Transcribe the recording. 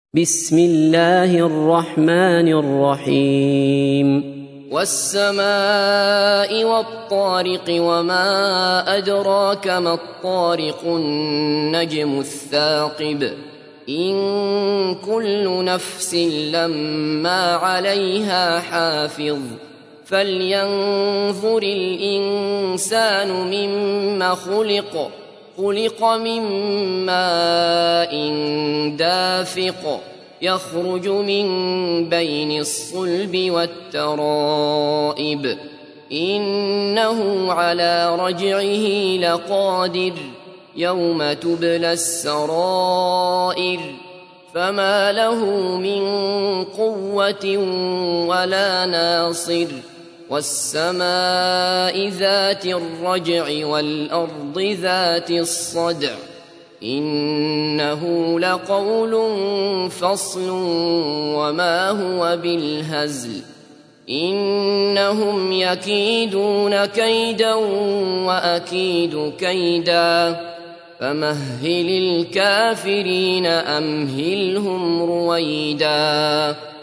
بسم الله الرحمن الرحيم والسماء والطارق وما أدراك ما الطارق النجم الثاقب إن كل نفس لما عليها حافظ فلينظر الإنسان مما خلق من ماء دافق يخرج من بين الصلب والترائب إنه على رجعه لقادر يوم تبلى السرائر فما له من قوة ولا ناصر والسماء ذات الرجع والأرض ذات الصدع إنه لقول فصل وما هو بالهزل إنهم يكيدون كيدا وأكيد كيدا فمهل الكافرين أمهلهم رويدا